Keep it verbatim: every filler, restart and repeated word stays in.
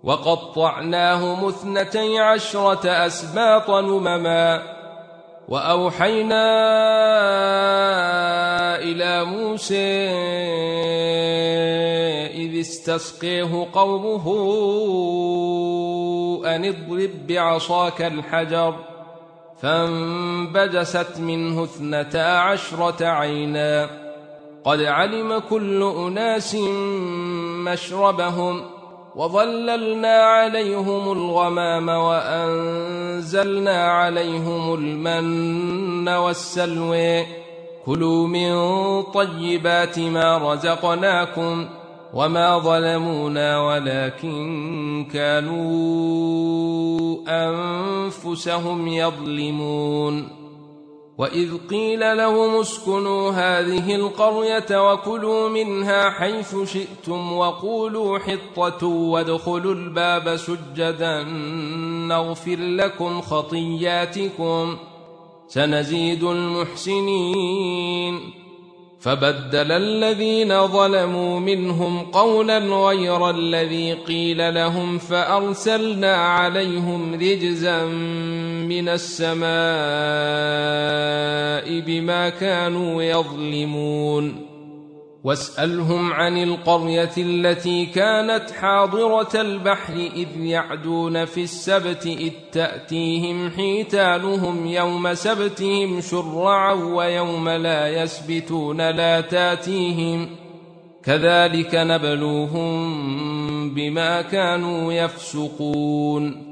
وقطعناهم اثنتي عشرة أسباط أمما وأوحينا إلى موسى إذ استسقيه قومه أن اضرب بعصاك الحجر فانبجست منه اثنتا عشرة عينا قد علم كل أناس مشربهم وظللنا عليهم الغمام وأنزلنا عليهم المن والسلوى كلوا من طيبات ما رزقناكم وما ظلمونا ولكن كانوا أنفسهم يظلمون وإذ قيل لهم اسكنوا هذه القرية وكلوا منها حيث شئتم وقولوا حطة وادخلوا الباب سجدا نغفر لكم خطياتكم سنزيد المحسنين فبدل الذين ظلموا منهم قولا غير الذي قيل لهم فأرسلنا عليهم رجزا من السماء بما كانوا يظلمون واسألهم عن القرية التي كانت حاضرة البحر إذ يعدون في السبت إذ تأتيهم حيتانهم يوم سبتهم شرعا ويوم لا يسبتون لا تأتيهم كذلك نبلوهم بما كانوا يفسقون